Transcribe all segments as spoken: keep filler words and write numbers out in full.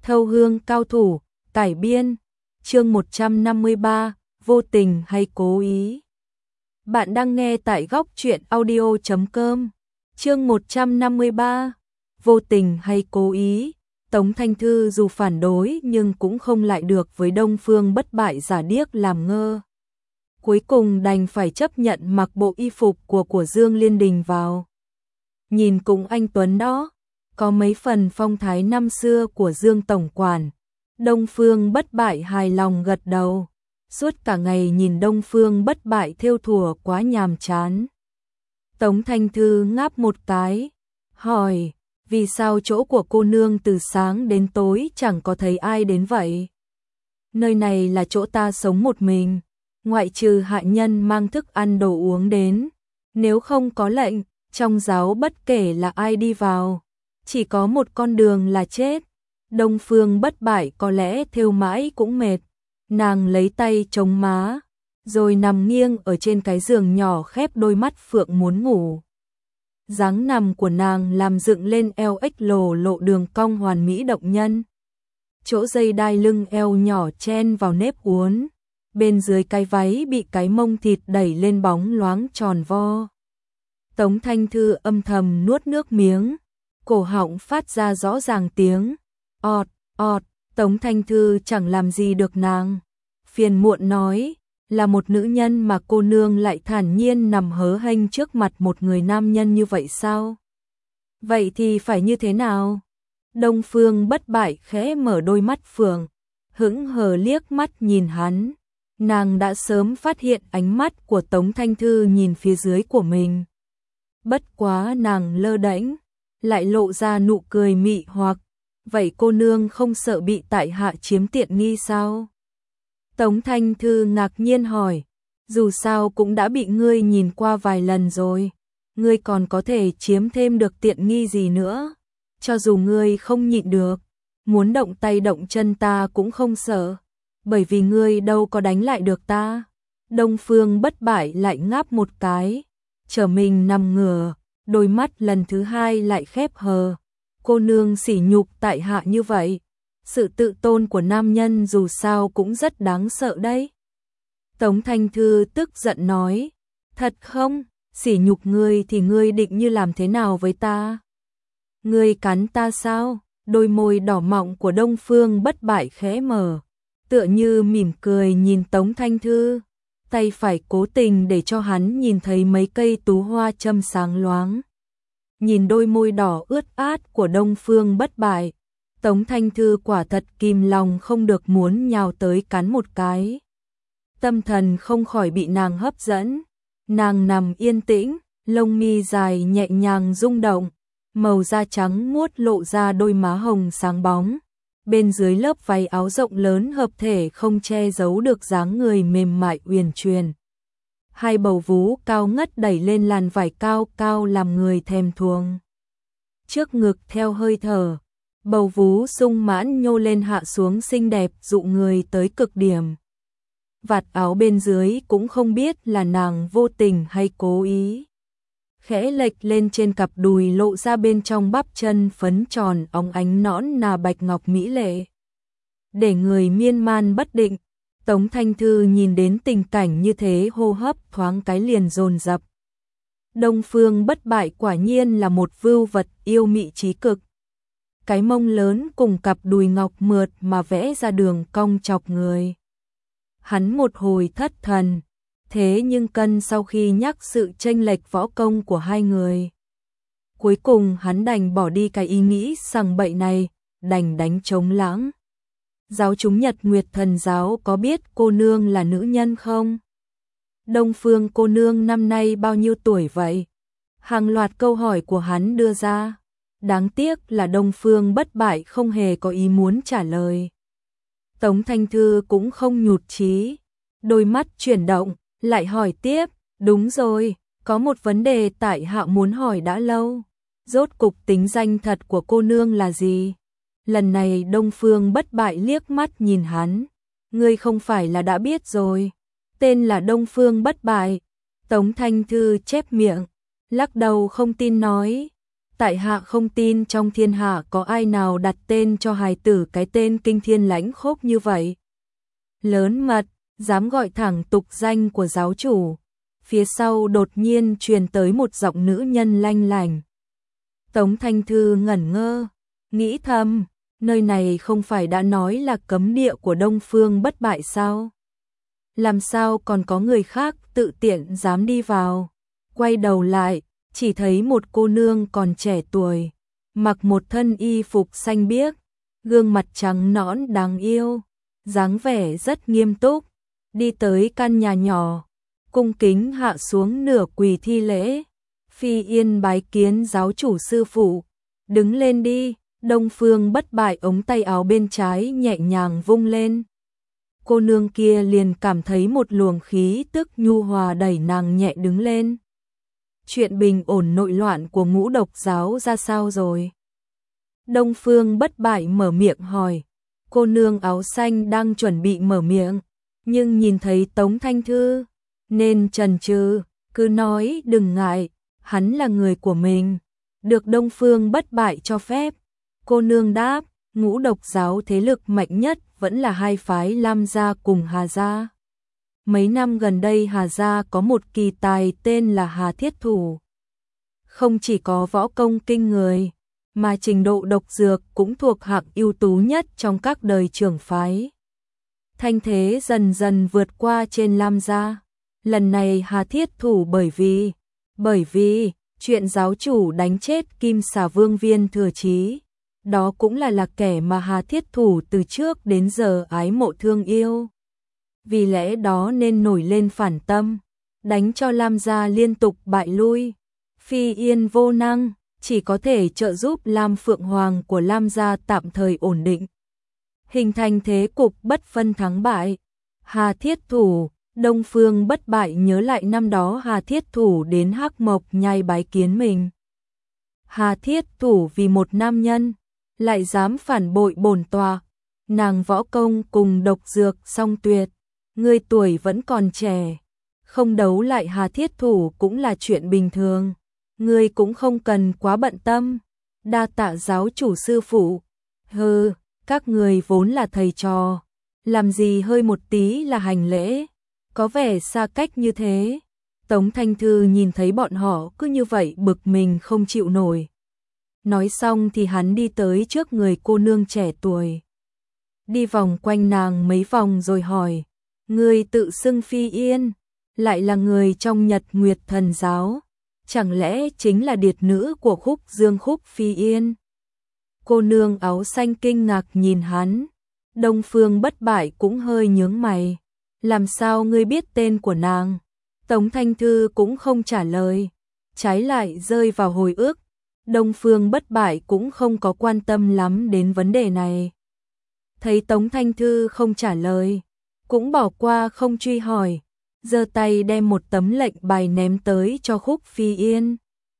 Thâu hương cao thủ, cải biên, chương một trăm năm mươi ba, vô tình hay cố ý. Bạn đang nghe tại góc truyện audio chấm com, chương một trăm năm mươi ba, vô tình hay cố ý. Tống Thanh Thư dù phản đối nhưng cũng không lại được với Đông Phương Bất Bại giả điếc làm ngơ. Cuối cùng đành phải chấp nhận mặc bộ y phục của của Dương Liên Đình vào. Nhìn cũng anh tuấn đó, có mấy phần phong thái năm xưa của Dương Tổng Quản. Đông Phương Bất Bại hài lòng gật đầu. Suốt cả ngày nhìn Đông Phương Bất Bại thêu thùa quá nhàm chán. Tống Thanh Thư ngáp một cái, hỏi, vì sao chỗ của cô nương từ sáng đến tối chẳng có thấy ai đến vậy? Nơi này là chỗ ta sống một mình, ngoại trừ hạ nhân mang thức ăn đồ uống đến. Nếu không có lệnh, trong giáo bất kể là ai đi vào, chỉ có một con đường là chết. Đông Phương Bất Bại có lẽ thêu mãi cũng mệt. Nàng lấy tay chống má, rồi nằm nghiêng ở trên cái giường nhỏ khép đôi mắt phượng muốn ngủ. Dáng nằm của nàng làm dựng lên eo ếch lồ lộ đường cong hoàn mỹ động nhân. Chỗ dây đai lưng eo nhỏ chen vào nếp uốn, bên dưới cái váy bị cái mông thịt đẩy lên bóng loáng tròn vo. Tống Thanh Thư âm thầm nuốt nước miếng, cổ họng phát ra rõ ràng tiếng ọt, ọt. Tống Thanh Thư chẳng làm gì được nàng. Phiền muộn nói, là một nữ nhân mà cô nương lại thản nhiên nằm hớ hênh trước mặt một người nam nhân như vậy sao? Vậy thì phải như thế nào? Đông Phương Bất Bại khẽ mở đôi mắt phượng, hững hờ liếc mắt nhìn hắn. Nàng đã sớm phát hiện ánh mắt của Tống Thanh Thư nhìn phía dưới của mình. Bất quá nàng lơ đễnh, lại lộ ra nụ cười mị hoặc. Vậy cô nương không sợ bị tại hạ chiếm tiện nghi sao? Tống Thanh Thư ngạc nhiên hỏi, dù sao cũng đã bị ngươi nhìn qua vài lần rồi, ngươi còn có thể chiếm thêm được tiện nghi gì nữa? Cho dù ngươi không nhịn được, muốn động tay động chân ta cũng không sợ, bởi vì ngươi đâu có đánh lại được ta. Đông Phương Bất Bại lại ngáp một cái, trở mình nằm ngửa, đôi mắt lần thứ hai lại khép hờ. Cô nương sỉ nhục tại hạ như vậy, sự tự tôn của nam nhân dù sao cũng rất đáng sợ đấy. Tống Thanh Thư tức giận nói, thật không, sỉ nhục ngươi thì ngươi định như làm thế nào với ta? Ngươi cắn ta sao? Đôi môi đỏ mọng của Đông Phương Bất Bại khẽ mở, tựa như mỉm cười nhìn Tống Thanh Thư, tay phải cố tình để cho hắn nhìn thấy mấy cây tú hoa châm sáng loáng. Nhìn đôi môi đỏ ướt át của Đông Phương Bất Bại, Tống Thanh Thư quả thật kìm lòng không được muốn nhào tới cắn một cái. Tâm thần không khỏi bị nàng hấp dẫn. Nàng nằm yên tĩnh, lông mi dài nhẹ nhàng rung động, màu da trắng muốt lộ ra đôi má hồng sáng bóng. Bên dưới lớp váy áo rộng lớn hợp thể không che giấu được dáng người mềm mại uyển chuyển. Hai bầu vú cao ngất đẩy lên làn vải cao cao làm người thèm thuồng. Trước ngực theo hơi thở, bầu vú sung mãn nhô lên hạ xuống xinh đẹp dụ người tới cực điểm. Vạt áo bên dưới cũng không biết là nàng vô tình hay cố ý. Khẽ lệch lên trên cặp đùi lộ ra bên trong bắp chân phấn tròn óng ánh nõn nà bạch ngọc mỹ lệ. Để người miên man bất định. Tống Thanh Thư nhìn đến tình cảnh như thế hô hấp thoáng cái liền dồn dập. Đông Phương Bất Bại quả nhiên là một vưu vật yêu mị trí cực. Cái mông lớn cùng cặp đùi ngọc mượt mà vẽ ra đường cong chọc người. Hắn một hồi thất thần, thế nhưng cân sau khi nhắc sự chênh lệch võ công của hai người. Cuối cùng hắn đành bỏ đi cái ý nghĩ sằng bậy này, đành đánh trống lãng. Giáo chúng Nhật Nguyệt Thần giáo có biết cô nương là nữ nhân không? Đông Phương cô nương năm nay bao nhiêu tuổi vậy? Hàng loạt câu hỏi của hắn đưa ra. Đáng tiếc là Đông Phương Bất Bại không hề có ý muốn trả lời. Tống Thanh Thư cũng không nhụt chí, đôi mắt chuyển động, lại hỏi tiếp, đúng rồi, có một vấn đề tại hạ muốn hỏi đã lâu. Rốt cục tính danh thật của cô nương là gì? Lần này Đông Phương Bất Bại liếc mắt nhìn hắn, ngươi không phải là đã biết rồi, tên là Đông Phương Bất Bại. Tống Thanh Thư chép miệng, lắc đầu không tin nói, tại hạ không tin trong thiên hạ có ai nào đặt tên cho hài tử cái tên kinh thiên lãnh khốc như vậy. Lớn mật, dám gọi thẳng tục danh của giáo chủ. Phía sau đột nhiên truyền tới một giọng nữ nhân lanh lành. Tống Thanh Thư ngẩn ngơ, nghĩ thầm, nơi này không phải đã nói là cấm địa của Đông Phương Bất Bại sao? Làm sao còn có người khác tự tiện dám đi vào? Quay đầu lại, chỉ thấy một cô nương còn trẻ tuổi, mặc một thân y phục xanh biếc, gương mặt trắng nõn đáng yêu, dáng vẻ rất nghiêm túc, đi tới căn nhà nhỏ, cung kính hạ xuống nửa quỳ thi lễ. Phi Yên bái kiến giáo chủ sư phụ, đứng lên đi. Đông Phương Bất Bại ống tay áo bên trái nhẹ nhàng vung lên. Cô nương kia liền cảm thấy một luồng khí tức nhu hòa đẩy nàng nhẹ đứng lên. Chuyện bình ổn nội loạn của Ngũ Độc giáo ra sao rồi? Đông Phương Bất Bại mở miệng hỏi. Cô nương áo xanh đang chuẩn bị mở miệng, nhưng nhìn thấy Tống Thanh Thư, nên chần chừ, cứ nói đừng ngại, hắn là người của mình, được Đông Phương Bất Bại cho phép. Cô nương đáp, Ngũ Độc giáo thế lực mạnh nhất vẫn là hai phái Lam gia cùng Hà gia. Mấy năm gần đây Hà gia có một kỳ tài tên là Hà Thiết Thủ. Không chỉ có võ công kinh người, mà trình độ độc dược cũng thuộc hạng ưu tú nhất trong các đời trưởng phái. Thanh thế dần dần vượt qua trên Lam gia. Lần này Hà Thiết Thủ bởi vì, bởi vì chuyện giáo chủ đánh chết Kim Xà Vương Viên Thừa Chí. Đó cũng là là kẻ mà Hà Thiết Thủ từ trước đến giờ ái mộ thương yêu. Vì lẽ đó nên nổi lên phản tâm, đánh cho Lam gia liên tục bại lui. Phi Yên vô năng, chỉ có thể trợ giúp Lam Phượng Hoàng của Lam gia tạm thời ổn định, hình thành thế cục bất phân thắng bại. Hà Thiết Thủ, Đông Phương Bất Bại nhớ lại năm đó Hà Thiết Thủ đến Hắc Mộc Nhai bái kiến mình. Hà Thiết Thủ vì một nam nhân lại dám phản bội bổn tọa, nàng võ công cùng độc dược song tuyệt, người tuổi vẫn còn trẻ, không đấu lại Hà Thiết Thủ cũng là chuyện bình thường, người cũng không cần quá bận tâm. Đa tạ giáo chủ sư phụ. Hừ, các người vốn là thầy trò, làm gì hơi một tí là hành lễ, có vẻ xa cách như thế. Tống Thanh Thư nhìn thấy bọn họ cứ như vậy bực mình không chịu nổi. Nói xong thì hắn đi tới trước người cô nương trẻ tuổi, đi vòng quanh nàng mấy vòng rồi hỏi, người tự xưng Phi Yên, lại là người trong Nhật Nguyệt Thần giáo, chẳng lẽ chính là điệt nữ của Khúc Dương Khúc Phi Yên? Cô nương áo xanh kinh ngạc nhìn hắn. Đông Phương Bất Bại cũng hơi nhướng mày, làm sao ngươi biết tên của nàng? Tống Thanh Thư cũng không trả lời, trái lại rơi vào hồi ức. Đông Phương Bất Bại cũng không có quan tâm lắm đến vấn đề này. Thấy Tống Thanh Thư không trả lời, cũng bỏ qua không truy hỏi, giơ tay đem một tấm lệnh bài ném tới cho Khúc Phi Yên.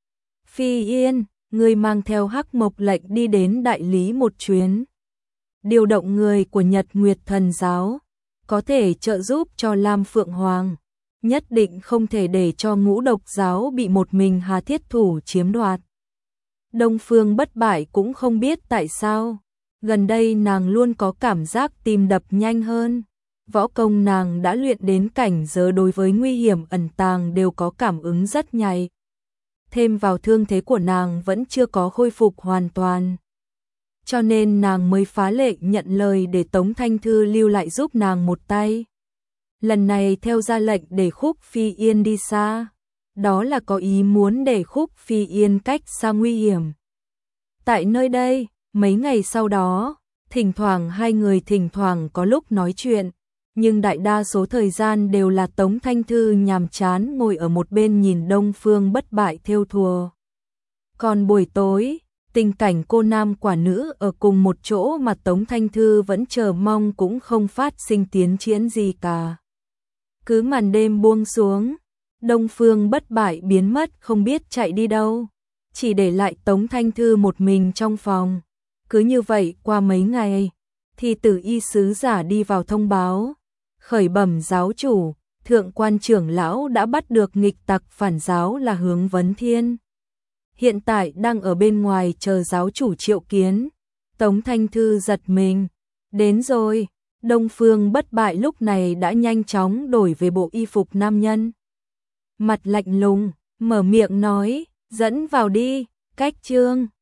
Phi Yên, ngươi mang theo Hắc Mộc lệnh đi đến đại lý một chuyến, điều động người của Nhật Nguyệt Thần giáo, có thể trợ giúp cho Lam Phượng Hoàng, nhất định không thể để cho Ngũ Độc giáo bị một mình Hà Thiết Thủ chiếm đoạt. Đông Phương Bất Bại cũng không biết tại sao, gần đây nàng luôn có cảm giác tim đập nhanh hơn. Võ công nàng đã luyện đến cảnh giới đối với nguy hiểm ẩn tàng đều có cảm ứng rất nhạy. Thêm vào thương thế của nàng vẫn chưa có khôi phục hoàn toàn, cho nên nàng mới phá lệ nhận lời để Tống Thanh Thư lưu lại giúp nàng một tay. Lần này theo ra lệnh để Khúc Phi Yên đi xa, đó là có ý muốn để Khúc Phi Yên cách xa nguy hiểm. Tại nơi đây, mấy ngày sau đó, thỉnh thoảng hai người thỉnh thoảng có lúc nói chuyện, nhưng đại đa số thời gian đều là Tống Thanh Thư nhàm chán ngồi ở một bên nhìn Đông Phương Bất Bại thêu thùa. Còn buổi tối, tình cảnh cô nam quả nữ ở cùng một chỗ mà Tống Thanh Thư vẫn chờ mong cũng không phát sinh tiến triển gì cả. Cứ màn đêm buông xuống, Đông Phương Bất Bại biến mất không biết chạy đi đâu, chỉ để lại Tống Thanh Thư một mình trong phòng. Cứ như vậy qua mấy ngày, thì Tử Y sứ giả đi vào thông báo, khởi bẩm giáo chủ, thượng quan trưởng lão đã bắt được nghịch tặc phản giáo là Hướng Vấn Thiên. hiện tại đang ở bên ngoài chờ giáo chủ triệu kiến. Tống Thanh Thư giật mình. Đến rồi. Đông Phương Bất Bại lúc này đã nhanh chóng đổi về bộ y phục nam nhân. Mặt lạnh lùng, mở miệng nói, dẫn vào đi, cách trương.